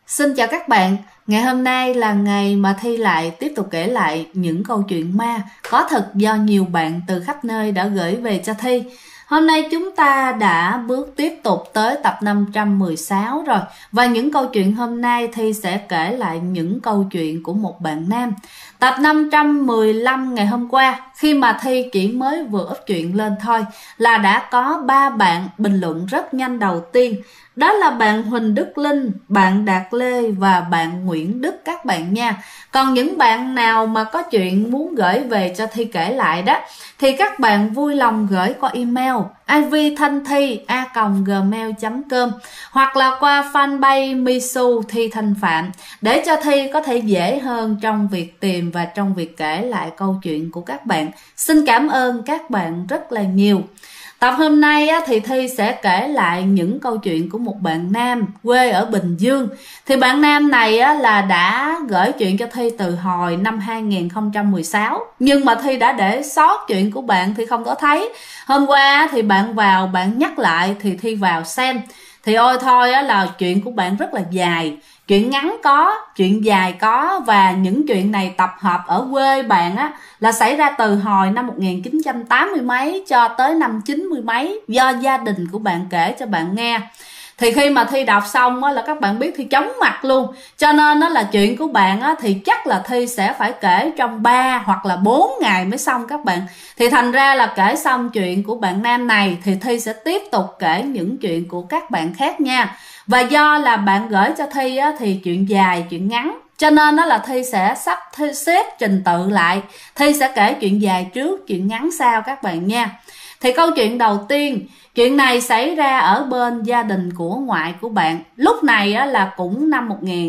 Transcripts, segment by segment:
Xin chào các bạn, ngày hôm nay là ngày mà Thi lại tiếp tục kể lại những câu chuyện ma có thật do nhiều bạn từ khắp nơi đã gửi về cho Thi. Hôm nay chúng ta đã bước tiếp tục tới tập 516 rồi. Và những câu chuyện hôm nay Thi sẽ kể lại những câu chuyện của một bạn nam. Tập 515 ngày hôm qua, khi mà Thi chỉ mới vừa up chuyện lên thôi, là đã có 3 bạn bình luận rất nhanh đầu tiên. Đó là bạn Huỳnh Đức Linh, bạn Đạt Lê và bạn Nguyễn Đức các bạn nha. Còn những bạn nào mà có chuyện muốn gửi về cho Thi kể lại đó, thì các bạn vui lòng gửi qua email ivthanthi@gmail.com hoặc là qua fanpage Misu Thi Thanh Phạm, để cho Thi có thể dễ hơn trong việc tìm và trong việc kể lại câu chuyện của các bạn. Xin cảm ơn các bạn rất là nhiều. Tập hôm nay thì Thi sẽ kể lại những câu chuyện của một bạn nam quê ở Bình Dương. Thì bạn nam này là đã gửi chuyện cho Thi từ hồi năm 2016, nhưng mà Thi đã để sót chuyện của bạn thì không có thấy. Hôm qua thì bạn vào bạn nhắc lại thì Thi vào xem. Thì ôi thôi là chuyện của bạn rất là dài. Chuyện ngắn có, chuyện dài có, và những chuyện này tập hợp ở quê bạn là xảy ra từ hồi năm 1980 mấy cho tới năm 90 mấy, do gia đình của bạn kể cho bạn nghe. Thì khi mà Thi đọc xong là các bạn biết Thi chóng mặt luôn. Cho nên là chuyện của bạn thì chắc là Thi sẽ phải kể trong 3 hoặc là 4 ngày mới xong các bạn. Thì thành ra là kể xong chuyện của bạn nam này thì Thi sẽ tiếp tục kể những chuyện của các bạn khác nha. Và do là bạn gửi cho Thi thì chuyện dài, chuyện ngắn, cho nên là Thi sẽ sắp xếp trình tự lại. Thi sẽ kể chuyện dài trước, chuyện ngắn sau các bạn nha. Thì câu chuyện đầu tiên, chuyện này xảy ra ở bên gia đình của ngoại của bạn. Lúc này là cũng năm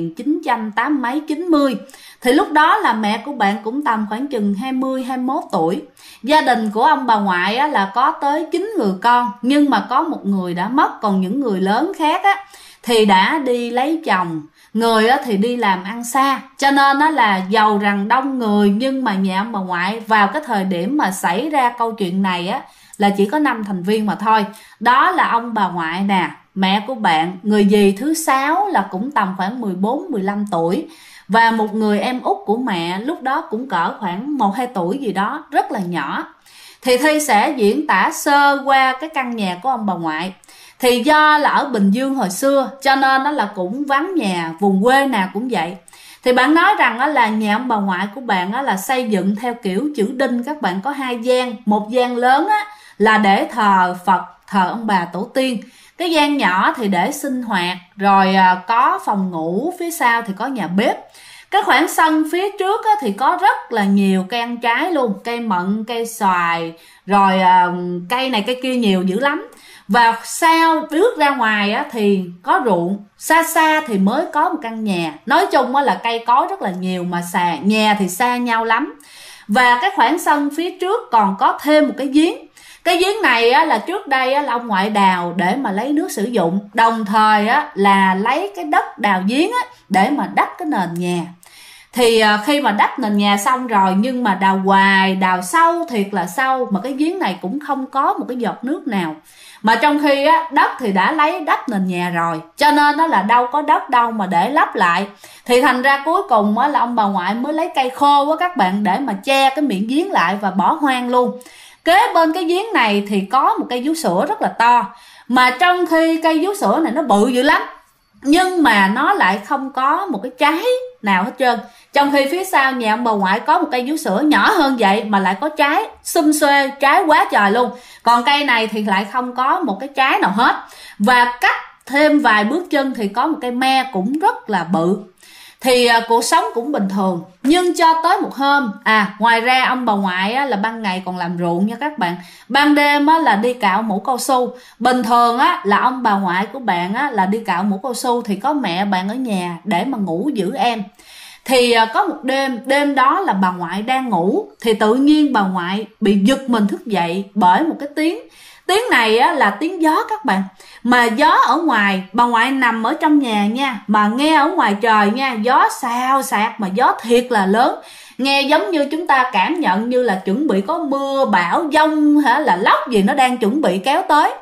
1980 mấy 90. Thì lúc đó là mẹ của bạn cũng tầm khoảng chừng 20-21 tuổi. Gia đình của ông bà ngoại là có tới 9 người con, nhưng mà có một người đã mất, còn những người lớn khác thì đã đi lấy chồng. Người thì đi làm ăn xa, cho nên là giàu rằng đông người, nhưng mà nhà ông bà ngoại vào cái thời điểm mà xảy ra câu chuyện này là chỉ có 5 thành viên mà thôi. Đó là ông bà ngoại nè, mẹ của bạn, người dì thứ 6 là cũng tầm khoảng 14-15 tuổi, và một người em út của mẹ lúc đó cũng cỡ khoảng 1-2 tuổi gì đó, rất là nhỏ. Thì Thi sẽ diễn tả sơ qua cái căn nhà của ông bà ngoại. Thì do là ở Bình Dương hồi xưa, cho nên nó là cũng vắng nhà, vùng quê nào cũng vậy. Thì bạn nói rằng là nhà ông bà ngoại của bạn là xây dựng theo kiểu chữ đinh. Các bạn có 2 gian, một gian lớn là để thờ Phật, thờ ông bà tổ tiên. Cái gian nhỏ thì để sinh hoạt, rồi có phòng ngủ, phía sau thì có nhà bếp. Cái khoảng sân phía trước thì có rất là nhiều cây ăn trái luôn, cây mận, cây xoài, rồi cây này cây kia nhiều dữ lắm. Và sau bước ra ngoài thì có ruộng, xa xa thì mới có một căn nhà. Nói chung là cây cối rất là nhiều, mà nhà thì xa nhau lắm. Và cái khoảng sân phía trước còn có thêm một cái giếng. Cái giếng này là trước đây là ông ngoại đào để mà lấy nước sử dụng, đồng thời là lấy cái đất đào giếng để mà đắp cái nền nhà. Thì khi mà đắp nền nhà xong rồi, nhưng mà đào hoài, đào sâu thiệt là sâu, mà cái giếng này cũng không có một cái giọt nước nào. Mà trong khi đất thì đã lấy đắp nền nhà rồi, cho nên là đâu có đất đâu mà để lắp lại. Thì thành ra cuối cùng là ông bà ngoại mới lấy cây khô các bạn, để mà che cái miệng giếng lại và bỏ hoang luôn. Kế bên cái giếng này thì có một cây vú sữa rất là to. Mà trong khi cây vú sữa này nó bự dữ lắm, nhưng mà nó lại không có một cái trái nào hết trơn. Trong khi phía sau nhà ông bà ngoại có một cây vú sữa nhỏ hơn vậy mà lại có trái xum xuê, trái quá trời luôn. Còn cây này thì lại không có một cái trái nào hết. Và cách thêm vài bước chân thì có một cây me cũng rất là bự. Thì cuộc sống cũng bình thường. Nhưng cho tới một hôm, ngoài ra ông bà ngoại là ban ngày còn làm ruộng nha các bạn, ban đêm là đi cạo mũ cao su. Bình thường là ông bà ngoại của bạn là đi cạo mũ cao su thì có mẹ bạn ở nhà để mà ngủ giữ em. Thì có một đêm đó là bà ngoại đang ngủ, thì tự nhiên bà ngoại bị giật mình thức dậy bởi một cái tiếng này là tiếng gió các bạn. Mà gió ở ngoài, bà ngoại nằm ở trong nhà nha, mà nghe ở ngoài trời nha, gió xào xạc, mà gió thiệt là lớn. Nghe giống như chúng ta cảm nhận như là chuẩn bị có mưa bão dông hay là lốc gì nó đang chuẩn bị kéo tới.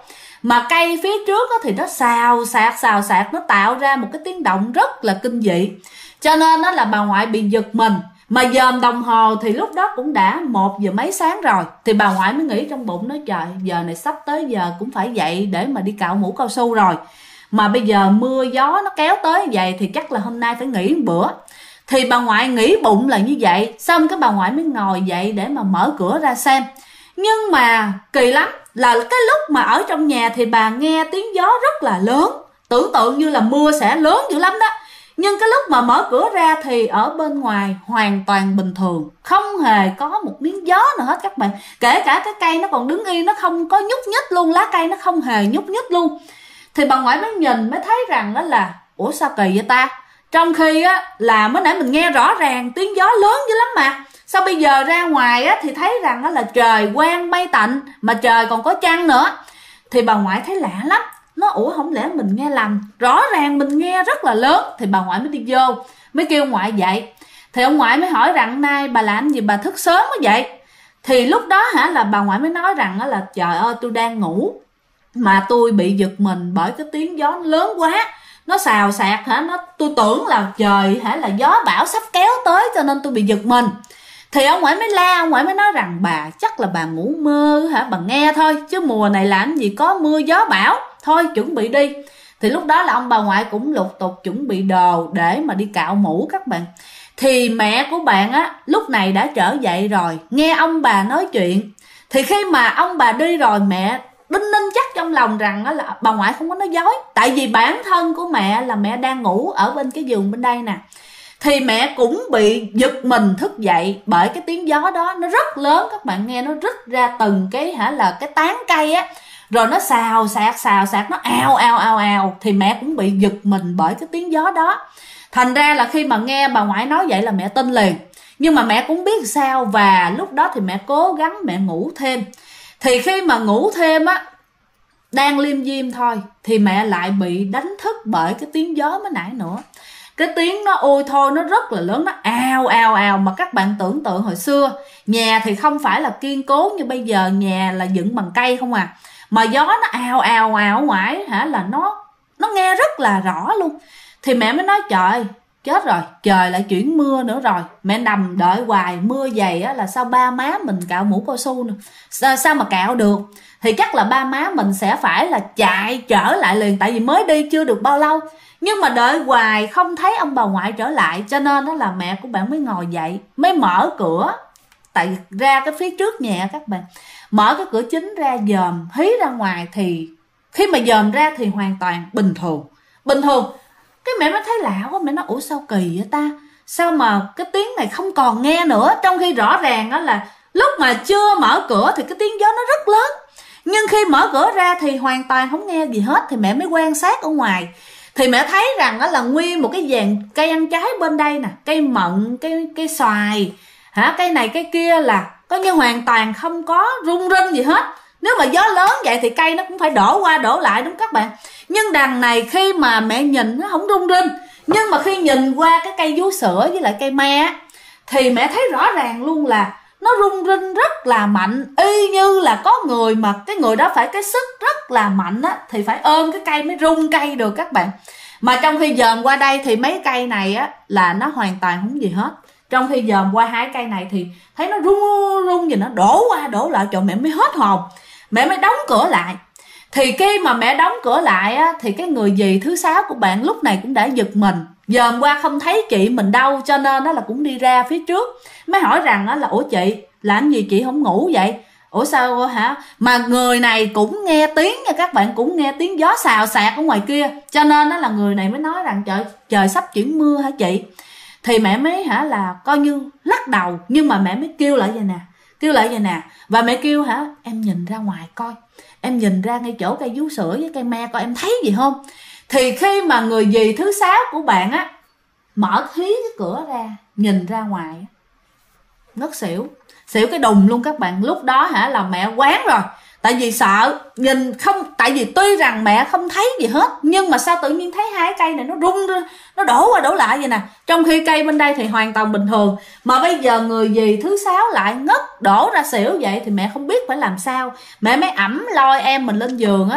mà cây phía trước thì nó xào xạc, nó tạo ra một cái tiếng động rất là kinh dị. Cho nên đó là bà ngoại bị giật mình. Mà dòm đồng hồ thì lúc đó cũng đã 1 giờ mấy sáng rồi. Thì bà ngoại mới nghĩ trong bụng, nói trời, giờ này sắp tới giờ cũng phải dậy để mà đi cạo mũ cao su rồi. Mà bây giờ mưa gió nó kéo tới vậy thì chắc là hôm nay phải nghỉ một bữa. Thì bà ngoại nghĩ bụng là như vậy. Xong cái bà ngoại mới ngồi dậy để mà mở cửa ra xem. Nhưng mà kỳ lắm là cái lúc mà ở trong nhà thì bà nghe tiếng gió rất là lớn, tưởng tượng như là mưa sẽ lớn dữ lắm đó. Nhưng cái lúc mà mở cửa ra thì ở bên ngoài hoàn toàn bình thường, không hề có một miếng gió nào hết các bạn. Kể cả cái cây nó còn đứng yên, nó không có nhúc nhích luôn, lá cây nó không hề nhúc nhích luôn. Thì bà ngoại mới nhìn mới thấy rằng đó là ủa sao kỳ vậy ta, trong khi á là mới nãy mình nghe rõ ràng tiếng gió lớn dữ lắm mà sao bây giờ ra ngoài á thì thấy rằng đó là trời quang mây tạnh, mà trời còn có trăng nữa. Thì bà ngoại thấy lạ lắm, nó ủa không lẽ mình nghe lầm, rõ ràng mình nghe rất là lớn. Thì bà ngoại mới đi vô, mới kêu ngoại dậy. Thì ông ngoại mới hỏi rằng nay bà làm gì bà thức sớm quá vậy. Thì lúc đó là bà ngoại mới nói rằng là trời ơi tôi đang ngủ mà tôi bị giật mình bởi cái tiếng gió lớn quá, nó xào xạc tôi tưởng là trời là gió bão sắp kéo tới cho nên tôi bị giật mình. Thì ông ngoại mới la, ông ngoại mới nói rằng bà chắc là bà ngủ mơ bà nghe thôi, chứ mùa này làm gì có mưa gió bão, thôi chuẩn bị đi. Thì lúc đó là ông bà ngoại cũng lục tục chuẩn bị đồ để mà đi cạo mũ các bạn. Thì mẹ của bạn á lúc này đã trở dậy rồi, nghe ông bà nói chuyện. Thì khi mà ông bà đi rồi, mẹ đinh ninh chắc trong lòng rằng là bà ngoại không có nói dối. Tại vì bản thân của mẹ là mẹ đang ngủ ở bên cái giường bên đây nè. Thì mẹ cũng bị giật mình thức dậy bởi cái tiếng gió đó, nó rất lớn các bạn, nghe nó rít ra từng cái là cái tán cây á, rồi nó xào xạc, nó ào. Thì mẹ cũng bị giật mình bởi cái tiếng gió đó. Thành ra là khi mà nghe bà ngoại nói vậy là mẹ tin liền. Nhưng mà mẹ cũng biết sao, và lúc đó thì mẹ cố gắng mẹ ngủ thêm. Thì khi mà ngủ thêm á, đang liêm diêm thôi, thì mẹ lại bị đánh thức bởi cái tiếng gió mới nãy nữa. Cái tiếng nó ôi thôi nó rất là lớn, nó ào. Mà các bạn tưởng tượng hồi xưa nhà thì không phải là kiên cố như bây giờ, nhà là dựng bằng cây không à, mà gió nó ào ngoài là nó nghe rất là rõ luôn. Thì mẹ mới nói trời chết rồi, trời lại chuyển mưa nữa rồi. Mẹ nằm đợi hoài, mưa dày á là sao ba má mình cạo mũ cao su nữa, sao mà cạo được. Thì chắc là ba má mình sẽ phải là chạy trở lại liền, tại vì mới đi chưa được bao lâu. Nhưng mà đợi hoài không thấy ông bà ngoại trở lại, cho nên đó là mẹ của bạn mới ngồi dậy, mới mở cửa. Tại ra cái phía trước nhà các bạn, mở cái cửa chính ra dòm hí ra ngoài. Thì khi mà dòm ra thì hoàn toàn bình thường. Cái mẹ mới thấy lạ quá, mẹ nói ủa sao kỳ vậy ta, sao mà cái tiếng này không còn nghe nữa. Trong khi rõ ràng đó là lúc mà chưa mở cửa thì cái tiếng gió nó rất lớn, nhưng khi mở cửa ra thì hoàn toàn không nghe gì hết. Thì mẹ mới quan sát ở ngoài, thì mẹ thấy rằng đó là nguyên một cái dàn cây ăn trái bên đây nè, cây mận, cây xoài, cây này cây kia là coi như hoàn toàn không có rung rinh gì hết. Nếu mà gió lớn vậy thì cây nó cũng phải đổ qua đổ lại đúng các bạn. Nhưng đằng này khi mà mẹ nhìn nó không rung rinh, nhưng mà khi nhìn qua cái cây vú sữa với lại cây me thì mẹ thấy rõ ràng luôn là nó rung rinh rất là mạnh, y như là có người, mà cái người đó phải cái sức rất là mạnh á, thì phải ôm cái cây mới rung cây được các bạn. Mà trong khi dòm qua đây thì mấy cây này á là nó hoàn toàn không gì hết. Trong khi dòm qua hai cây này thì thấy nó rung gì nó đổ qua đổ lại, trời mẹ mới hết hồn. Mẹ mới đóng cửa lại. Thì khi mà mẹ đóng cửa lại á, thì cái người dì thứ 6 của bạn lúc này cũng đã giật mình, dòm qua không thấy chị mình đâu, cho nên đó là cũng đi ra phía trước, mới hỏi rằng là ủa chị làm gì chị không ngủ vậy, ủa sao mà người này cũng nghe tiếng nha các bạn, cũng nghe tiếng gió xào xạc ở ngoài kia, cho nên đó là người này mới nói rằng trời sắp chuyển mưa hả chị. Thì mẹ mới là coi như lắc đầu, nhưng mà mẹ mới kêu lại vậy nè, và mẹ kêu em nhìn ra ngoài coi, em nhìn ra ngay chỗ cây vú sữa với cây me coi em thấy gì không. Thì khi mà người dì thứ 6 của bạn á mở hí cái cửa ra nhìn ra ngoài, ngất xỉu cái đùng luôn các bạn. Lúc đó là mẹ quán rồi, tại vì sợ nhìn không, tại vì tuy rằng mẹ không thấy gì hết, nhưng mà sao tự nhiên thấy hai cây này nó rung, nó đổ qua đổ lại vậy nè, trong khi cây bên đây thì hoàn toàn bình thường. Mà bây giờ người dì thứ 6 lại ngất đổ ra xỉu vậy thì mẹ không biết phải làm sao. Mẹ mới ẵm lôi em mình lên giường á,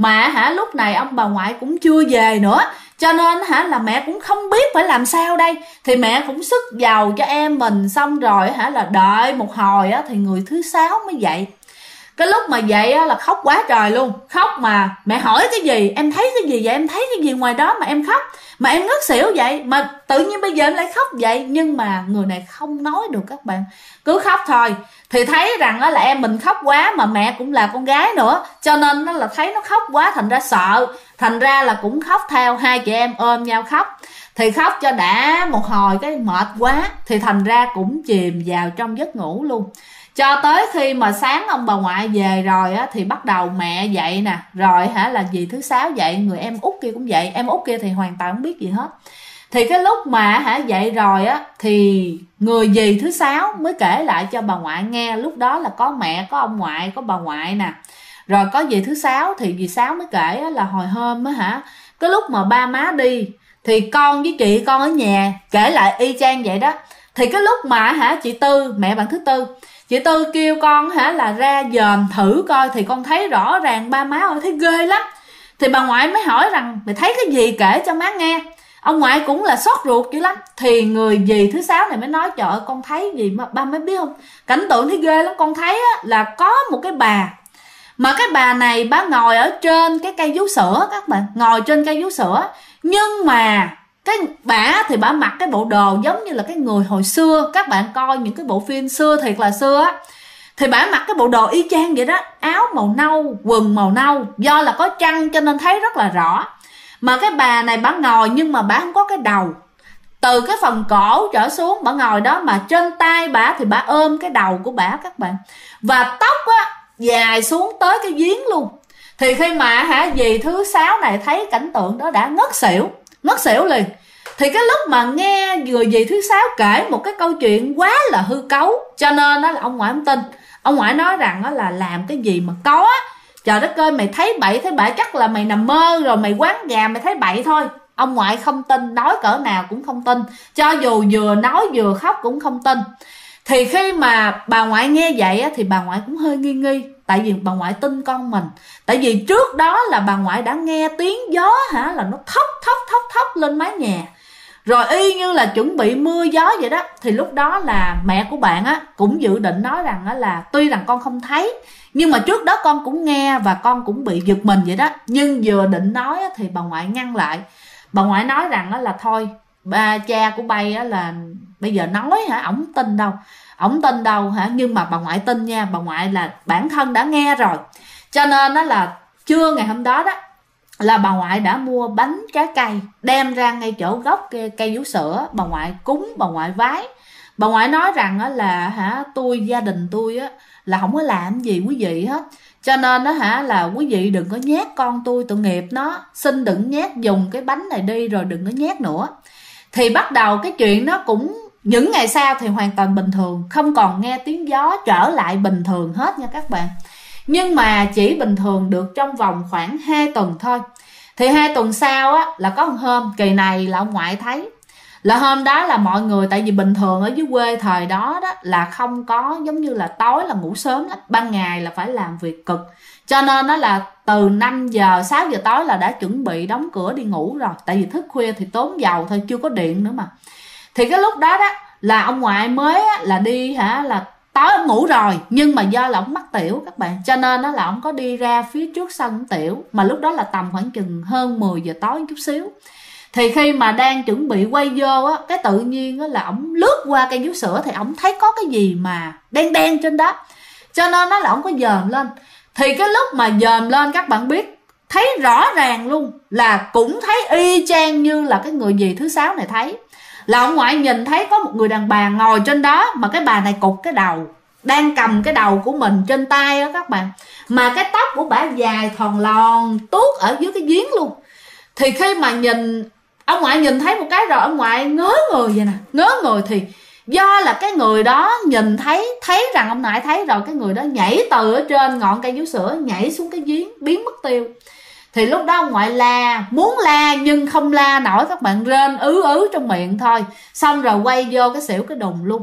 Mà lúc này ông bà ngoại cũng chưa về nữa, cho nên là mẹ cũng không biết phải làm sao đây. Thì mẹ cũng sức giàu cho em mình, xong rồi là đợi một hồi thì người thứ 6 mới dậy. Cái lúc mà dậy là khóc quá trời luôn. Khóc mà mẹ hỏi cái gì, em thấy cái gì vậy, em thấy cái gì ngoài đó mà em khóc, mà em ngất xỉu vậy, mà tự nhiên bây giờ em lại khóc vậy. Nhưng mà người này không nói được các bạn, cứ khóc thôi. Thì thấy rằng là em mình khóc quá, mà mẹ cũng là con gái nữa, cho nên nó là thấy nó khóc quá, thành ra sợ, thành ra là cũng khóc theo. Hai chị em ôm nhau khóc. Thì khóc cho đã một hồi cái mệt quá, thì thành ra cũng chìm vào trong giấc ngủ luôn. Cho tới khi mà sáng ông bà ngoại về rồi thì bắt đầu mẹ dậy nè, rồi là dì thứ 6 dậy, người em út kia cũng dậy. Em út kia thì hoàn toàn không biết gì hết. Thì cái lúc mà dậy rồi thì người dì thứ 6 mới kể lại cho bà ngoại nghe. Lúc đó là có mẹ, có ông ngoại, có bà ngoại nè, rồi có dì thứ 6. Thì dì 6 mới kể là hồi hôm cái lúc mà ba má đi thì con với chị con ở nhà, kể lại y chang vậy đó. Thì cái lúc mà chị Tư, mẹ bạn thứ Tư, chị Tư kêu con là ra dòm thử coi, thì con thấy rõ ràng ba má ơi, thấy ghê lắm. Thì bà ngoại mới hỏi rằng mày thấy cái gì, kể cho má nghe. Ông ngoại cũng là xót ruột dữ lắm. Thì người dì thứ 6 này mới nói trời ơi, con thấy gì mà ba mới biết không, cảnh tượng thấy ghê lắm. Con thấy là có một cái bà, mà cái bà này bà ngồi ở trên cái cây vú sữa các bạn, ngồi trên cây vú sữa. Nhưng mà cái bà thì bà mặc cái bộ đồ giống như là cái người hồi xưa. Các bạn coi những cái bộ phim xưa thiệt là xưa á, thì bà mặc cái bộ đồ y chang vậy đó, áo màu nâu, quần màu nâu. Do là có trăng cho nên thấy rất là rõ. Mà cái bà này bà ngồi nhưng mà bà không có cái đầu, từ cái phần cổ trở xuống bà ngồi đó, mà trên tay bà thì bà ôm cái đầu của bà các bạn. Và tóc dài xuống tới cái giếng luôn. Thì khi mà dì thứ 6 này thấy cảnh tượng đó đã ngất xỉu liền. Thì cái lúc mà nghe người dì thứ 6 kể một cái câu chuyện quá là hư cấu, cho nên là ông ngoại không tin. Ông ngoại nói rằng là làm cái gì mà có, trời đất ơi, mày thấy bậy thấy bạ chắc là mày nằm mơ rồi, mày quán gà mày thấy bậy thôi. Ông ngoại không tin, nói cỡ nào cũng không tin, cho dù vừa nói vừa khóc cũng không tin. Thì khi mà bà ngoại nghe vậy thì bà ngoại cũng hơi nghi nghi, tại vì bà ngoại tin con mình. Tại vì trước đó là bà ngoại đã nghe tiếng gió là nó thốc lên mái nhà, rồi y như là chuẩn bị mưa gió vậy đó. Thì lúc đó là mẹ của bạn cũng dự định nói rằng là tuy rằng con không thấy, nhưng mà trước đó con cũng nghe và con cũng bị giật mình vậy đó. Nhưng vừa định nói thì bà ngoại ngăn lại. Bà ngoại nói rằng là thôi, ba cha của bay là bây giờ nói ổng tin đâu nhưng mà bà ngoại tin nha. Bà ngoại là bản thân đã nghe rồi, cho nên là trưa ngày hôm đó là bà ngoại đã mua bánh trái cây đem ra ngay chỗ gốc cây vú sữa. Bà ngoại cúng, bà ngoại vái. Bà ngoại nói rằng là gia đình tôi là không có làm gì quý vị hết, cho nên là quý vị đừng có nhét con tôi, tội nghiệp nó, xin đừng nhét, dùng cái bánh này đi rồi đừng có nhét nữa. Thì bắt đầu cái chuyện nó cũng những ngày sau thì hoàn toàn bình thường, không còn nghe tiếng gió, trở lại bình thường hết nha các bạn. Nhưng mà chỉ bình thường được trong vòng khoảng 2 tuần thôi. Thì 2 tuần sau là có một hôm kỳ này là ông ngoại thấy. Là hôm đó là mọi người, tại vì bình thường ở dưới quê thời đó là không có giống như là tối là ngủ sớm lắm, ban ngày là phải làm việc cực, cho nên là từ 5 giờ 6 giờ tối là đã chuẩn bị đóng cửa đi ngủ rồi. Tại vì thức khuya thì tốn dầu thôi, chưa có điện nữa mà. Thì cái lúc đó là ông ngoại mới là đi là tối ông ngủ rồi, nhưng mà do là ông mắc tiểu các bạn, cho nên là ông có đi ra phía trước sân tiểu. Mà lúc đó là tầm khoảng chừng hơn 10 giờ tối chút xíu. Thì khi mà đang chuẩn bị quay vô cái tự nhiên là ổng lướt qua cây vú sữa, thì ổng thấy có cái gì mà đen đen trên đó, cho nên là ổng có dòm lên. Thì cái lúc mà dòm lên các bạn biết, thấy rõ ràng luôn, là cũng thấy y chang như là cái người dì thứ 6 này thấy. Là ông ngoại nhìn thấy có một người đàn bà ngồi trên đó, mà cái bà này cụt cái đầu, đang cầm cái đầu của mình trên tay đó các bạn. Mà cái tóc của bà dài thòn lòn tuốt ở dưới cái giếng luôn. Thì khi mà nhìn, ông ngoại nhìn thấy một cái rồi ông ngoại ngớ người vậy nè, ngớ người. Thì do là cái người đó nhìn thấy rằng ông ngoại thấy rồi, cái người đó nhảy từ ở trên ngọn cây vú sữa nhảy xuống cái giếng, biến mất tiêu. Thì lúc đó ông ngoại la, muốn la nhưng không la nổi các bạn, rên ứ trong miệng thôi. Xong rồi quay vô cái xỉu cái đùng luôn.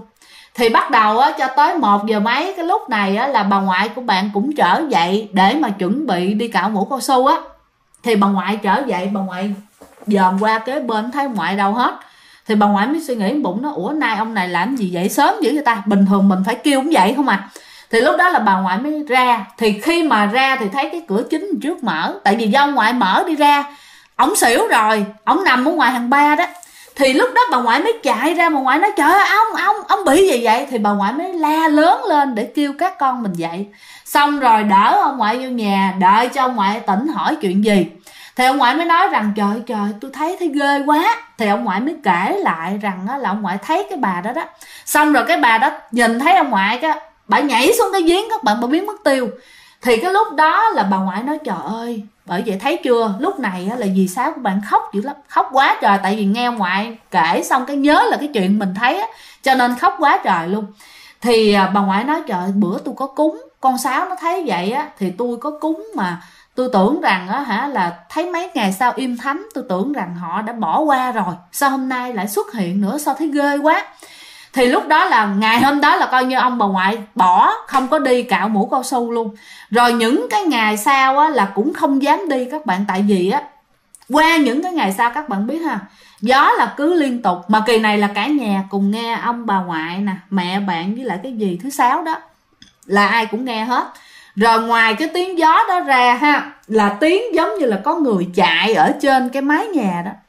Thì bắt đầu á, cho tới 1 giờ mấy, cái lúc này á, là bà ngoại của bạn cũng trở dậy để mà chuẩn bị đi cạo mũ cao su á. Thì bà ngoại trở dậy, bà ngoại dòm qua kế bên thấy ông ngoại đâu hết. Thì bà ngoại mới suy nghĩ bụng nó, ủa nay ông này làm gì vậy sớm dữ vậy ta, bình thường mình phải kêu ông dậy không à. Thì lúc đó là bà ngoại mới ra. Thì khi mà ra thì thấy cái cửa chính trước mở, tại vì do ông ngoại mở đi ra, ổng xỉu rồi, ổng nằm ở ngoài hàng 3 đó. Thì lúc đó bà ngoại mới chạy ra, bà ngoại nói trời ơi ông bị gì vậy. Thì bà ngoại mới la lớn lên để kêu các con mình dậy. Xong rồi đỡ ông ngoại vô nhà, đợi cho ông ngoại tỉnh hỏi chuyện gì. Thì ông ngoại mới nói rằng trời tôi thấy ghê quá. Thì ông ngoại mới kể lại rằng là ông ngoại thấy cái bà đó đó. Xong rồi cái bà đó nhìn thấy ông ngoại cái bà nhảy xuống cái giếng các bạn, bà biến mất tiêu. Thì cái lúc đó là bà ngoại nói trời ơi, bởi vậy thấy chưa, lúc này là dì Sáu của bạn khóc dữ lắm, khóc quá trời. Tại vì nghe ông ngoại kể xong cái nhớ là cái chuyện mình thấy á, cho nên khóc quá trời luôn. Thì bà ngoại nói trời, bữa tôi có cúng, con Sáu nó thấy vậy á, thì tôi có cúng mà tôi tưởng rằng á là thấy mấy ngày sau im thánh, tôi tưởng rằng họ đã bỏ qua rồi, sao hôm nay lại xuất hiện nữa, sao thấy ghê quá. Thì lúc đó là ngày hôm đó là coi như ông bà ngoại bỏ, không có đi cạo mũ cao su luôn. Rồi những cái ngày sau á là cũng không dám đi các bạn. Tại vì á, qua những cái ngày sau các bạn biết ha, gió là cứ liên tục. Mà kỳ này là cả nhà cùng nghe, ông bà ngoại nè, mẹ bạn với lại cái dì thứ Sáu đó, là ai cũng nghe hết. Rồi ngoài cái tiếng gió đó ra ha, là tiếng giống như là có người chạy ở trên cái mái nhà đó,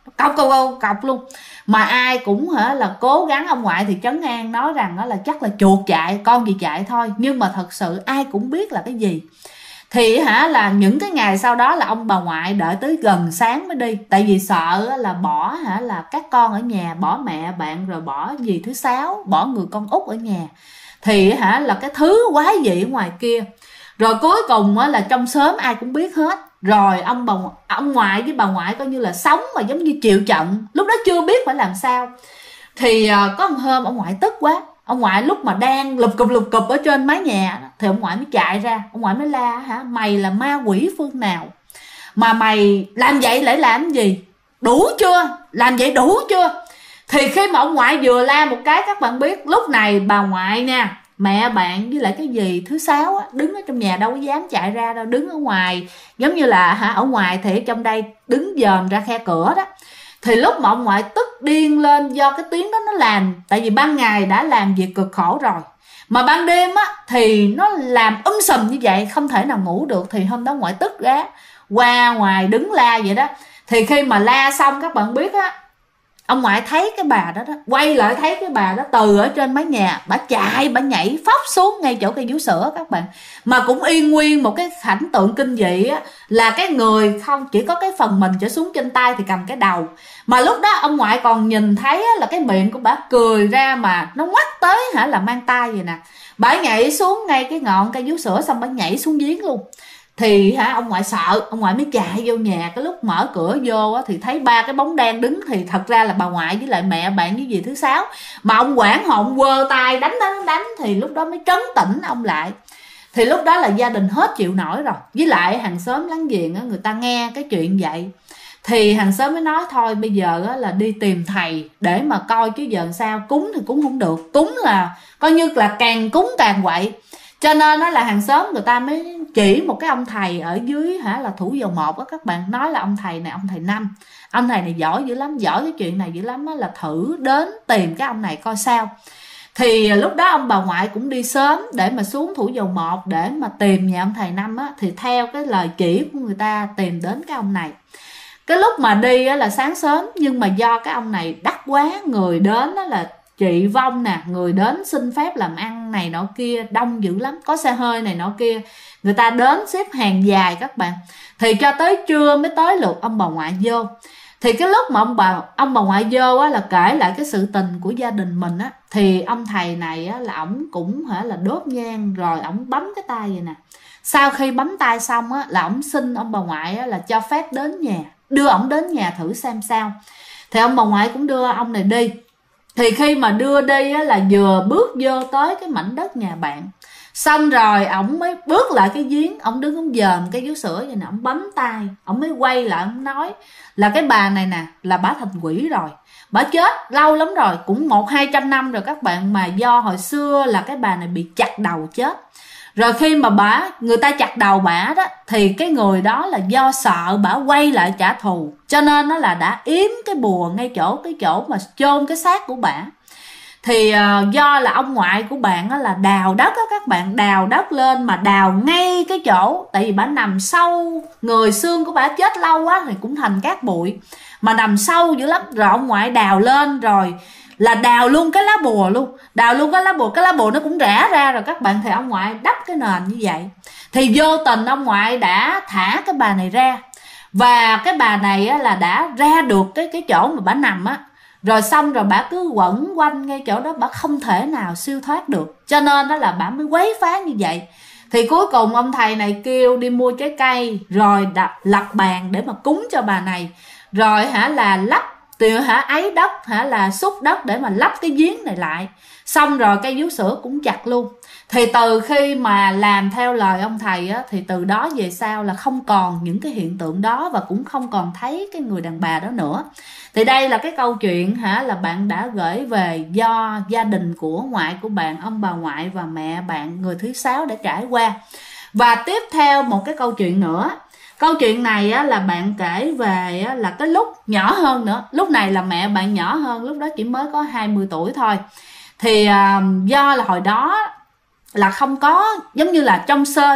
cọc luôn. Mà ai cũng là cố gắng, ông ngoại thì trấn an nói rằng đó là chắc là chuột chạy, con gì chạy thôi. Nhưng mà thật sự ai cũng biết là cái gì. Thì là những cái ngày sau đó là ông bà ngoại đợi tới gần sáng mới đi. Tại vì sợ là bỏ là các con ở nhà, bỏ mẹ bạn rồi bỏ dì thứ Sáu, bỏ người con út ở nhà. Thì là cái thứ quái dị ở ngoài kia. Rồi cuối cùng là trong xóm ai cũng biết hết. Rồi ông ngoại với bà ngoại coi như là sống mà giống như chịu trận, lúc đó chưa biết phải làm sao. Thì có một hôm ông ngoại tức quá. Ông ngoại lúc mà đang lụp cụp ở trên mái nhà, thì ông ngoại mới chạy ra. Ông ngoại mới la mày là ma quỷ phương nào mà mày làm vậy để làm gì, đủ chưa, làm vậy đủ chưa. Thì khi mà ông ngoại vừa la một cái, các bạn biết lúc này bà ngoại nha, mẹ bạn với lại cái dì thứ Sáu á, đứng ở trong nhà đâu có dám chạy ra đâu, đứng ở ngoài giống như là ở ngoài thì ở trong đây đứng dòm ra khe cửa đó. Thì lúc mà ông ngoại tức điên lên do cái tiếng đó nó làm, tại vì ban ngày đã làm việc cực khổ rồi, mà ban đêm á thì nó làm sùm như vậy, không thể nào ngủ được. Thì hôm đó ngoại tức ra qua ngoài đứng la vậy đó. Thì khi mà la xong các bạn biết á, ông ngoại thấy cái bà đó quay lại thấy cái bà đó từ ở trên mái nhà, bà chạy, bà nhảy phóc xuống ngay chỗ cây vú sữa các bạn. Mà cũng y nguyên một cái cảnh tượng kinh dị á, là cái người không chỉ có cái phần mình trở xuống trên tay thì cầm cái đầu. Mà lúc đó ông ngoại còn nhìn thấy á, là cái miệng của bà cười ra mà nó ngoắt tới là mang tay vậy nè. Bà nhảy xuống ngay cái ngọn cây vú sữa, xong bà nhảy xuống giếng luôn. Thì ông ngoại sợ, ông ngoại mới chạy vô nhà. Cái lúc mở cửa vô á, thì thấy 3 cái bóng đen đứng. Thì thật ra là bà ngoại với lại mẹ bạn với dì thứ Sáu. Mà ông quản hồn quơ tay đánh. Thì lúc đó mới trấn tĩnh ông lại. Thì lúc đó là gia đình hết chịu nổi rồi. Với lại hàng xóm láng giềng á, người ta nghe cái chuyện vậy. Thì hàng xóm mới nói thôi bây giờ á, là đi tìm thầy để mà coi chứ giờ sao. Cúng thì cúng không được, cúng là coi như là càng cúng càng quậy. Cho nên đó là hàng xóm người ta mới chỉ một cái ông thầy ở dưới là Thủ Dầu Một á, các bạn nói là ông thầy này, ông thầy Năm. Ông thầy này giỏi dữ lắm, giỏi cái chuyện này dữ lắm á, là thử đến tìm cái ông này coi sao. Thì lúc đó ông bà ngoại cũng đi sớm để mà xuống Thủ Dầu Một để mà tìm nhà ông thầy Năm á. Thì theo cái lời chỉ của người ta tìm đến cái ông này. Cái lúc mà đi á, là sáng sớm, nhưng mà do cái ông này đắt quá, người đến đó là chị Vong nè, người đến xin phép làm ăn này nọ kia đông dữ lắm, có xe hơi này nọ kia, người ta đến xếp hàng dài các bạn. Thì cho tới trưa mới tới lượt ông bà ngoại vô. Thì cái lúc mà ông bà ngoại vô á, là kể lại cái sự tình của gia đình mình á, thì ông thầy này á, là ổng cũng là đốt nhang rồi ổng bấm cái tay vậy nè. Sau khi bấm tay xong á, là ổng xin ông bà ngoại á, là cho phép đến nhà, đưa ổng đến nhà thử xem sao. Thì ông bà ngoại cũng đưa ông này đi. Thì khi mà đưa đi á, là vừa bước vô tới cái mảnh đất nhà bạn, xong rồi ổng mới bước lại cái giếng, ổng đứng ổng dòm cái vú sữa vậy nè, ổng bấm tay, ổng mới quay lại ổng nói là cái bà này nè là bà thành quỷ rồi, Bà chết lâu lắm rồi, cũng 100-200 năm rồi các bạn, mà do hồi xưa là cái bà này bị chặt đầu chết. Rồi khi mà người ta chặt đầu bả đó, thì cái người đó là do sợ bả quay lại trả thù, cho nên nó là đã yếm cái bùa ngay cái chỗ mà chôn cái xác của bả. Thì do là ông ngoại của bạn á, là đào đất á các bạn, đào đất lên mà đào ngay cái chỗ, tại vì bả nằm sâu, người xương của bả chết lâu quá thì cũng thành cát bụi, mà nằm sâu dữ lắm. Rồi ông ngoại đào lên rồi là đào luôn cái lá bùa luôn, đào luôn cái lá bùa nó cũng rã ra rồi các bạn. Thì ông ngoại đắp cái nền như vậy, thì vô tình ông ngoại đã thả cái bà này ra, và cái bà này á, là đã ra được cái chỗ mà bả nằm á. Rồi xong rồi bả cứ quẩn quanh ngay chỗ đó, bả không thể nào siêu thoát được, cho nên đó là bả mới quấy phá như vậy. Thì cuối cùng ông thầy này kêu đi mua trái cây, rồi lập bàn để mà cúng cho bà này, rồi là lắp ấy đất, là xúc đất để mà lắp cái giếng này lại. Xong rồi cây vú sữa cũng chặt luôn. Thì từ khi mà làm theo lời ông thầy á, thì từ đó về sau là không còn những cái hiện tượng đó, và cũng không còn thấy cái người đàn bà đó nữa. Thì đây là cái câu chuyện là bạn đã gửi về do gia đình của ngoại của bạn, ông bà ngoại và mẹ bạn người thứ 6 đã trải qua. Và tiếp theo một cái câu chuyện nữa. Câu chuyện này á, là bạn kể về á, là cái lúc nhỏ hơn nữa. Lúc này là mẹ bạn nhỏ hơn, lúc đó chỉ mới có 20 tuổi thôi. Thì do là hồi đó là không có giống như là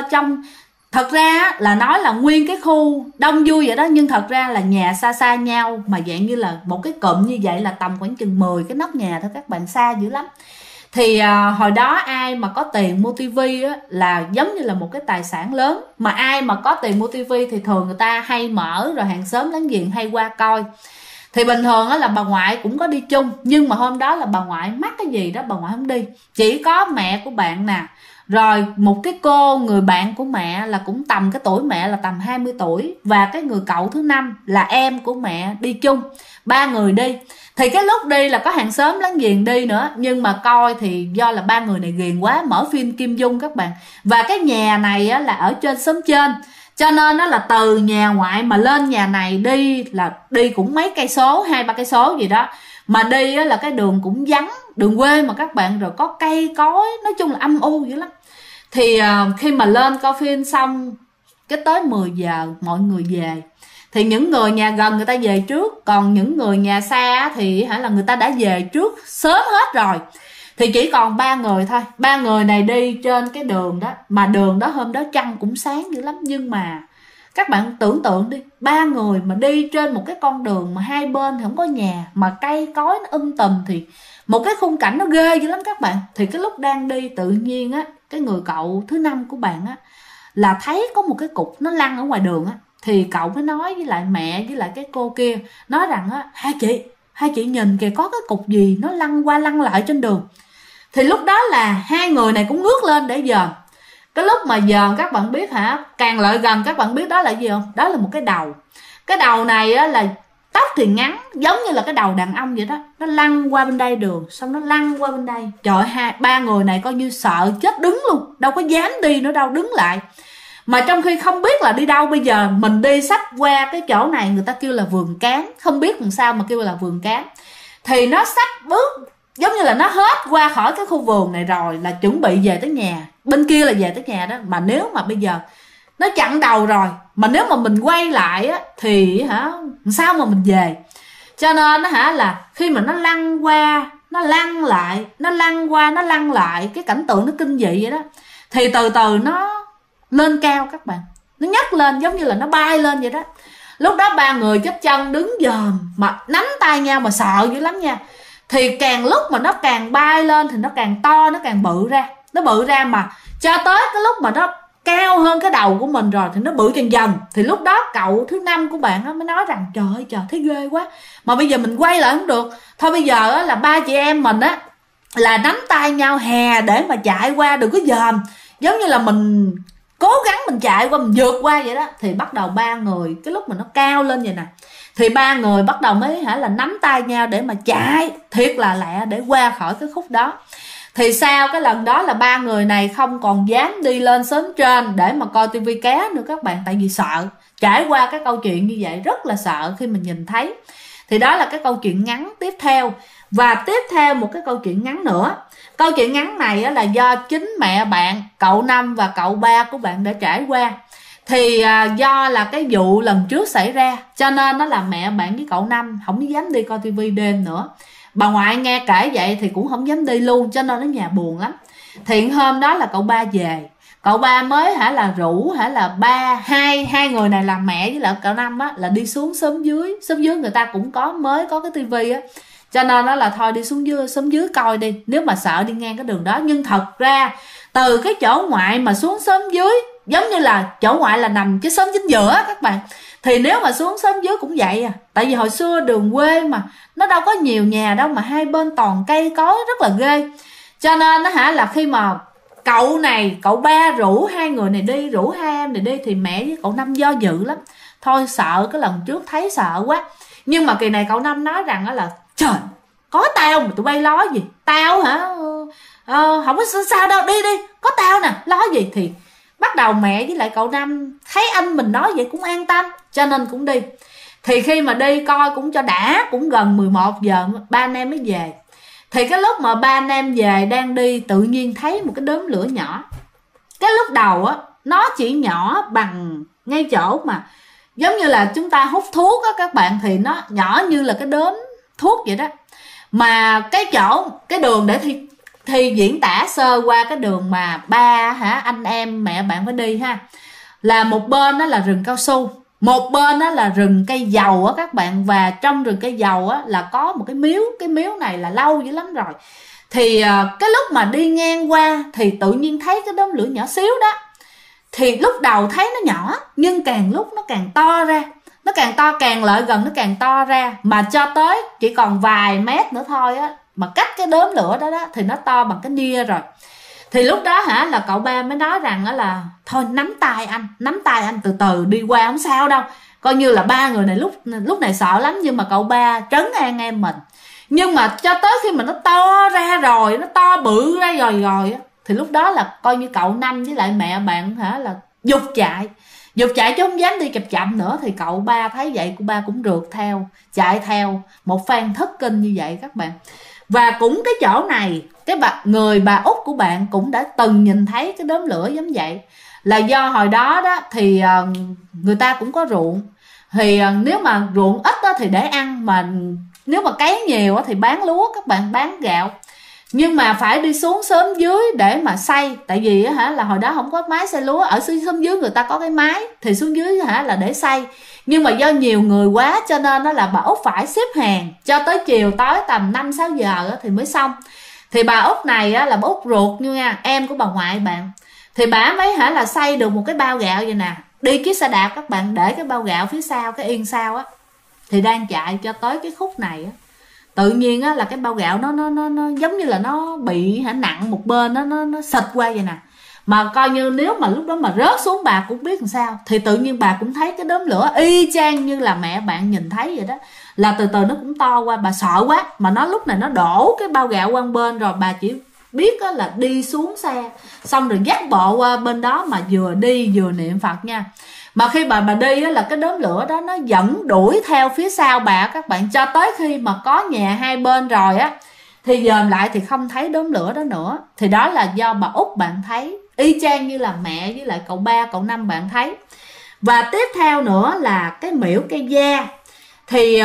thật ra là nói là nguyên cái khu đông vui vậy đó, nhưng thật ra là nhà xa xa nhau, mà dạng như là một cái cụm như vậy là tầm khoảng chừng 10 cái nóc nhà thôi các bạn, xa dữ lắm. Thì hồi đó ai mà có tiền mua tivi á, là giống như là một cái tài sản lớn. Mà ai mà có tiền mua tivi thì thường người ta hay mở, rồi hàng xóm láng giềng hay qua coi. Thì bình thường á, là bà ngoại cũng có đi chung, nhưng mà hôm đó là bà ngoại mắc cái gì đó bà ngoại không đi, chỉ có mẹ của bạn nè, rồi một cái cô người bạn của mẹ là cũng tầm cái tuổi mẹ là tầm 20 tuổi, và cái người cậu thứ 5 là em của mẹ đi chung. 3 người đi. Thì cái lúc đi là có hàng xóm láng giềng đi nữa, nhưng mà coi thì do là 3 người này ghiền quá, mở phim Kim Dung các bạn. Và cái nhà này á, là ở trên xóm trên, cho nên nó là từ nhà ngoại mà lên nhà này đi là đi cũng mấy cây số, 2-3 cây số gì đó. Mà đi á, là cái đường cũng vắng, đường quê mà các bạn, rồi có cây cối, nói chung là âm u dữ lắm. Thì khi mà lên coi phim xong, cái tới 10 giờ mọi người về. Thì những người nhà gần người ta về trước, còn những người nhà xa thì là người ta đã về trước sớm hết rồi. Thì chỉ còn 3 người thôi. 3 người này đi trên cái đường đó, mà đường đó hôm đó trăng cũng sáng dữ lắm. Nhưng mà các bạn tưởng tượng đi, 3 người mà đi trên một cái con đường mà hai bên thì không có nhà, mà cây cối nó tùm, thì một cái khung cảnh nó ghê dữ lắm các bạn. Thì cái lúc đang đi tự nhiên á, cái người cậu thứ 5 của bạn á là thấy có một cái cục nó lăn ở ngoài đường á. Thì cậu mới nói với lại mẹ với lại cái cô kia, nói rằng á, hai chị nhìn kìa, có cái cục gì nó lăn qua lăn lại trên đường. Thì lúc đó là hai người này cũng ngước lên để dòm. Cái lúc mà dòm các bạn biết càng lại gần các bạn biết đó là gì không? Đó là một cái đầu. Cái đầu này á, là tóc thì ngắn, giống như là cái đầu đàn ông vậy đó. Nó lăn qua bên đây đường, xong nó lăn qua bên đây. Trời ơi, 3 người này coi như sợ chết đứng luôn, đâu có dám đi nữa đâu, đứng lại. Mà trong khi không biết là đi đâu, bây giờ mình đi sách qua cái chỗ này người ta kêu là vườn cám, không biết làm sao mà kêu là vườn cám. Thì nó sách bước giống như là nó hết qua khỏi cái khu vườn này rồi, là chuẩn bị về tới nhà, bên kia là về tới nhà đó. Mà nếu mà bây giờ nó chặn đầu rồi, mà nếu mà mình quay lại á, thì sao mà mình về. Cho nên là khi mà nó lăn qua, nó lăn lại, nó lăn qua, nó lăn lại, cái cảnh tượng nó kinh dị vậy đó. Thì từ từ nó lên cao các bạn, nó nhấc lên giống như là nó bay lên vậy đó. Lúc đó 3 người chết chân đứng dòm mà nắm tay nhau mà sợ dữ lắm nha. Thì càng lúc mà nó càng bay lên thì nó càng to, nó càng bự ra. Nó bự ra mà cho tới cái lúc mà nó cao hơn cái đầu của mình rồi thì nó bự dần dần. Thì lúc đó cậu thứ 5 của bạn mới nói rằng trời ơi trời, thấy ghê quá, mà bây giờ mình quay lại không được. Thôi bây giờ là 3 chị em mình á là nắm tay nhau hè để mà chạy qua, đừng có dòm, giống như là mình cố gắng mình chạy qua, mình vượt qua vậy đó. Thì bắt đầu 3 người, cái lúc mà nó cao lên vậy nè, thì 3 người bắt đầu mới là nắm tay nhau để mà chạy thiệt là lẹ để qua khỏi cái khúc đó. Thì sau cái lần đó là 3 người này không còn dám đi lên xóm trên để mà coi tivi ké nữa các bạn, tại vì sợ. Trải qua cái câu chuyện như vậy rất là sợ khi mình nhìn thấy. Thì đó là cái câu chuyện ngắn tiếp theo. Và tiếp theo một cái câu chuyện ngắn nữa. Câu chuyện ngắn này là do chính mẹ bạn, cậu Năm và cậu Ba của bạn đã trải qua. Thì do là cái vụ lần trước xảy ra, cho nên nó là mẹ bạn với cậu Năm không dám đi coi tivi đêm nữa. Bà ngoại nghe kể vậy thì cũng không dám đi luôn, cho nên ở nhà buồn lắm. Thì hôm đó là cậu Ba về, cậu Ba mới là rủ là hai người này là mẹ với lại cậu Năm á, là đi xuống xóm dưới người ta cũng mới có cái tivi á, cho nên đó là thôi đi xuống xóm dưới coi đi, nếu mà sợ đi ngang cái đường đó. Nhưng thật ra từ cái chỗ ngoại mà xuống xóm dưới, giống như là chỗ ngoại là nằm cái xóm chính giữa các bạn, thì nếu mà xuống xóm dưới cũng vậy à. Tại vì hồi xưa đường quê mà nó đâu có nhiều nhà đâu, mà hai bên toàn cây cối rất là ghê. Cho nên là khi mà cậu Ba rủ hai người này đi, rủ hai em này đi, thì mẹ với cậu Năm do dự lắm. Thôi sợ cái lần trước thấy sợ quá. Nhưng mà kỳ này cậu Năm nói rằng là trời, có tao mà tụi bay lo gì? Tao hả? Không có sao đâu, đi có tao nè, lo gì. Thì bắt đầu mẹ với lại cậu Năm thấy anh mình nói vậy cũng an tâm, cho nên cũng đi. Thì khi mà đi coi cũng cho đã, cũng gần 11 giờ ba anh em mới về. Thì cái lúc mà ba anh em về đang đi, tự nhiên thấy một cái đốm lửa nhỏ. Cái lúc đầu á, nó chỉ nhỏ bằng ngay chỗ mà giống như là chúng ta hút thuốc á các bạn, thì nó nhỏ như là cái đốm thuốc vậy đó. Mà cái đường để thì diễn tả sơ qua cái đường mà anh em mẹ bạn phải đi ha, là một bên đó là rừng cao su, một bên đó là rừng cây dầu á các bạn. Và trong rừng cây dầu á là có một cái miếu này là lâu dữ lắm rồi. Thì cái lúc mà đi ngang qua thì tự nhiên thấy cái đốm lửa nhỏ xíu đó. Thì lúc đầu thấy nó nhỏ, nhưng càng lúc nó càng to ra, nó càng to, càng lại gần nó càng to ra, mà cho tới chỉ còn vài mét nữa thôi á, mà cách cái đốm lửa đó thì nó to bằng cái nia rồi. Thì lúc đó là cậu Ba mới nói rằng là thôi nắm tay anh từ từ đi qua, không sao đâu. Coi như là ba người này lúc này sợ lắm, nhưng mà cậu Ba trấn an em mình. Nhưng mà cho tới khi mà nó to ra rồi, nó to bự ra rồi á, thì lúc đó là coi như cậu Năm với lại mẹ bạn là giục chạy chứ không dám đi chậm nữa. Thì cậu Ba thấy vậy, cậu Ba cũng rượt theo, chạy theo một phen thất kinh như vậy các bạn. Và cũng cái chỗ này, người bà út của bạn cũng đã từng nhìn thấy cái đốm lửa giống vậy. Là do hồi đó thì người ta cũng có ruộng, thì nếu mà ruộng ít thì để ăn, mà nếu mà cấy nhiều thì bán lúa các bạn, bán gạo. Nhưng mà phải đi xuống xóm dưới để mà xay, tại vì là hồi đó không có máy xay lúa. Ở xóm dưới người ta có cái máy, thì xuống dưới là để xay. Nhưng mà do nhiều người quá cho nên là bà út phải xếp hàng cho tới chiều tối tầm 5-6 giờ thì mới xong. Thì bà út này là bà út ruột nha, em của bà ngoại bạn. Thì bà mới là xay được một cái bao gạo vậy nè, đi chiếc xe đạp các bạn, để cái bao gạo phía sau, cái yên sau á. Thì đang chạy cho tới cái khúc này á, tự nhiên là cái bao gạo nó giống như là nó bị nặng một bên, nó xịt qua vậy nè. Mà coi như nếu mà lúc đó mà rớt xuống bà cũng biết làm sao. Thì tự nhiên bà cũng thấy cái đốm lửa y chang như là mẹ bạn nhìn thấy vậy đó, là từ từ nó cũng to qua. Bà sợ quá, mà nó lúc này nó đổ cái bao gạo qua bên rồi, bà chỉ biết là đi xuống xe, xong rồi dắt bộ qua bên đó mà vừa đi vừa niệm Phật nha. Mà khi bà đi là cái đốm lửa đó nó vẫn đuổi theo phía sau bà các bạn, cho tới khi mà có nhà hai bên rồi á, thì dòm lại thì không thấy đốm lửa đó nữa. Thì đó là do bà út bạn thấy, y chang như là mẹ với lại cậu Ba, cậu Năm bạn thấy. Và tiếp theo nữa là cái miễu cây da. Thì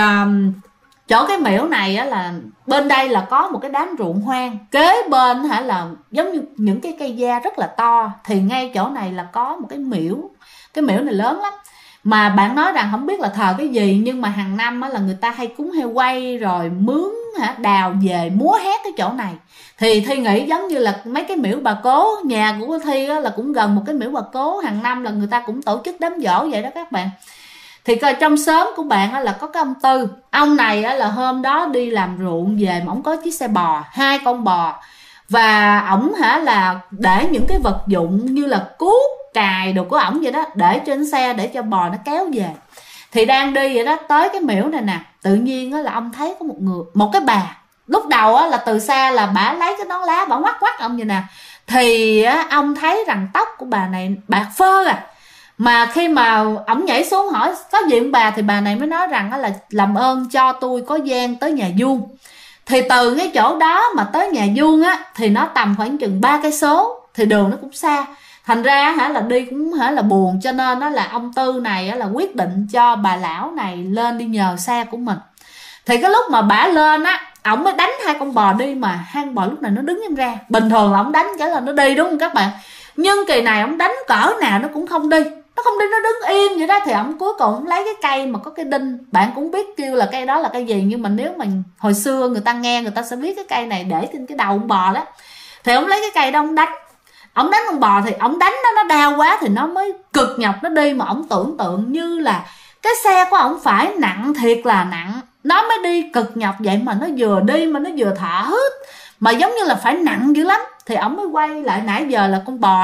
chỗ cái miễu này là bên đây là có một cái đám ruộng hoang, kế bên là giống như những cái cây da rất là to. Thì ngay chỗ này là có một cái miễu, cái miễu này lớn lắm. Mà bạn nói rằng không biết là thờ cái gì, nhưng mà hàng năm là người ta hay cúng heo quay rồi mướn đào về múa hát cái chỗ này. Thì Thi nghĩ giống như là mấy cái miễu bà cố, nhà của Thi là cũng gần một cái miễu bà cố, hàng năm là người ta cũng tổ chức đám giỗ vậy đó các bạn. Thì trong xóm của bạn là có cái ông Tư. Ông này là hôm đó đi làm ruộng về mà ổng có chiếc xe bò, 2 con bò. Và ổng là để những cái vật dụng như là cuốc, cài đồ của ổng vậy đó, để trên xe để cho bò nó kéo về. Thì đang đi vậy đó, tới cái miễu này nè, tự nhiên là ông thấy có một cái bà. Lúc đầu là từ xa là bà lấy cái nón lá, bà quắt ông vậy nè. Thì ông thấy rằng tóc của bà này bạc phơ Mà khi mà ổng nhảy xuống hỏi có gì ông bà, thì bà này mới nói rằng là làm ơn cho tôi có gian tới nhà vuông. Thì từ cái chỗ đó mà tới nhà vuông á thì nó tầm khoảng chừng 3 cây số, thì đường nó cũng xa, thành ra là đi cũng là buồn, cho nên là ông Tư này là quyết định cho bà lão này lên đi nhờ xe của mình. Thì cái lúc mà bả lên á, ổng mới đánh hai con bò đi, mà hai con bò lúc này nó đứng em ra. Bình thường là ổng đánh cái là nó đi đúng không các bạn, nhưng kỳ này ổng đánh cỡ nào nó cũng không đi, nó đứng im vậy đó. Thì ổng cuối cùng lấy cái cây mà có cái đinh, bạn cũng biết kêu là cây đó là cây gì, nhưng mà nếu mà hồi xưa người ta nghe người ta sẽ biết cái cây này để trên cái đầu con bò đó. Thì ổng lấy cái cây đó ổng đánh con bò, thì ổng đánh nó đau quá thì nó mới cực nhọc nó đi. Mà ổng tưởng tượng như là cái xe của ổng phải nặng thiệt là nặng, nó mới đi cực nhọc vậy, mà nó vừa đi mà nó vừa thở hít, mà giống như là phải nặng dữ lắm. Thì ổng mới quay lại, nãy giờ là con bò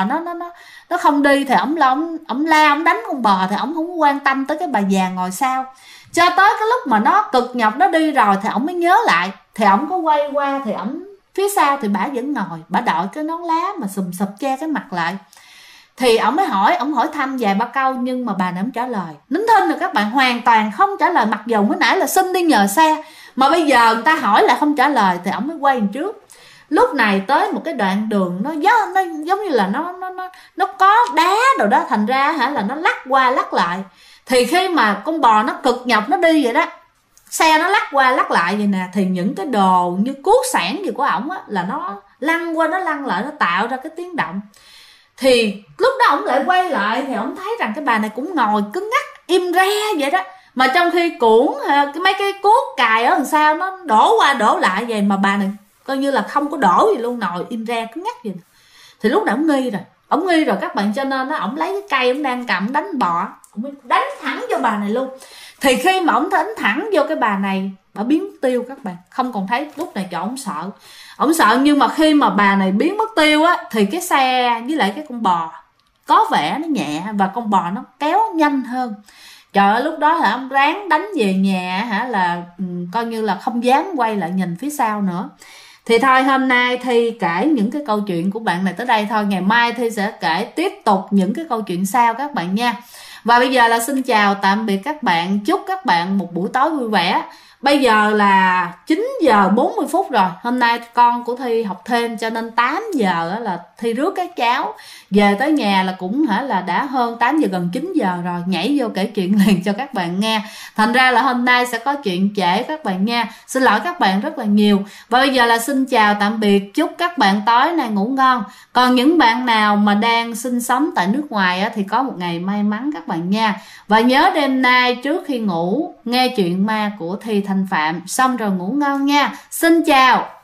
nó không đi, thì ổng đánh con bò, thì ổng không có quan tâm tới cái bà già ngồi sau. Cho tới cái lúc mà nó cực nhọc nó đi rồi thì ổng mới nhớ lại, thì ổng có quay qua, thì ổng phía sau thì bả vẫn ngồi, bả đội cái nón lá mà sùm sụp che cái mặt lại. Thì ổng mới hỏi thăm vài ba câu, nhưng mà bà này không trả lời, nín thinh rồi các bạn, hoàn toàn không trả lời. Mặc dù mới nãy là xin đi nhờ xe, mà bây giờ người ta hỏi lại không trả lời, thì ổng mới quay về trước. Lúc này tới một cái đoạn đường nó giống như là nó có đá rồi đó, thành ra là nó lắc qua lắc lại. Thì khi mà con bò nó cực nhọc nó đi vậy đó, xe nó lắc qua lắc lại vậy nè, thì những cái đồ như cuốc sản gì của ổng á là nó lăn qua nó lăn lại, nó tạo ra cái tiếng động. Thì lúc đó ổng lại quay lại, thì ổng thấy rằng cái bà này cũng ngồi cứng ngắc im re vậy đó, mà trong khi mấy cái cuốc cài ở đằng sau nó đổ qua đổ lại vậy, mà bà này coi như là không có đổ gì luôn, ngồi im re cứng ngắc vậy. Thì lúc nào ổng nghi rồi các bạn, cho nên ổng lấy cái cây ổng đang cầm đánh bò, ổng mới đánh thẳng vô bà này luôn. Thì khi mà ổng đánh thẳng vô cái bà này, bà biến mất tiêu các bạn, không còn thấy. Lúc này cho ổng sợ, nhưng mà khi mà bà này biến mất tiêu á, thì cái xe với lại cái con bò có vẻ nó nhẹ, và con bò nó kéo nhanh hơn. Trời ơi, lúc đó ông ráng đánh về nhà là coi như là không dám quay lại nhìn phía sau nữa. Thì thôi, hôm nay Thi kể những cái câu chuyện của bạn này tới đây thôi, ngày mai Thi sẽ kể tiếp tục những cái câu chuyện sau các bạn nha. Và bây giờ là xin chào tạm biệt các bạn, chúc các bạn một buổi tối vui vẻ. Bây giờ là 9 giờ 40 phút rồi, hôm nay con của Thi học thêm, cho nên 8 giờ là Thi rước các cháu về tới nhà là cũng là đã hơn 8 giờ gần 9 giờ rồi, nhảy vô kể chuyện liền cho các bạn nghe. Thành ra là hôm nay sẽ có chuyện trễ các bạn nha, xin lỗi các bạn rất là nhiều. Và bây giờ là xin chào tạm biệt, chúc các bạn tối nay ngủ ngon. Còn những bạn nào mà đang sinh sống tại nước ngoài thì có một ngày may mắn các bạn nha. Và nhớ đêm nay trước khi ngủ nghe chuyện ma của Thi Thanh Phạm, xong rồi ngủ ngon nha. Xin chào.